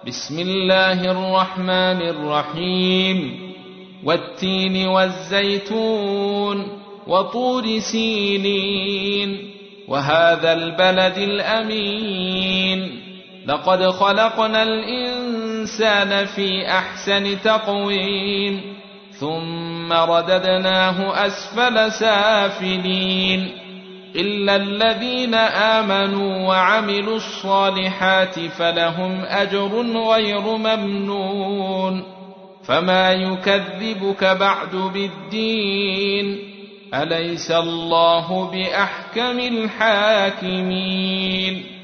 بسم الله الرحمن الرحيم. والتين والزيتون وطور سينين وهذا البلد الأمين لقد خلقنا الإنسان في أحسن تقويم ثم رددناه أسفل سافلين إلا الذين آمنوا وعملوا الصالحات فلهم أجر غير ممنون. فما يكذبك بعد بالدين أليس الله بأحكم الحاكمين.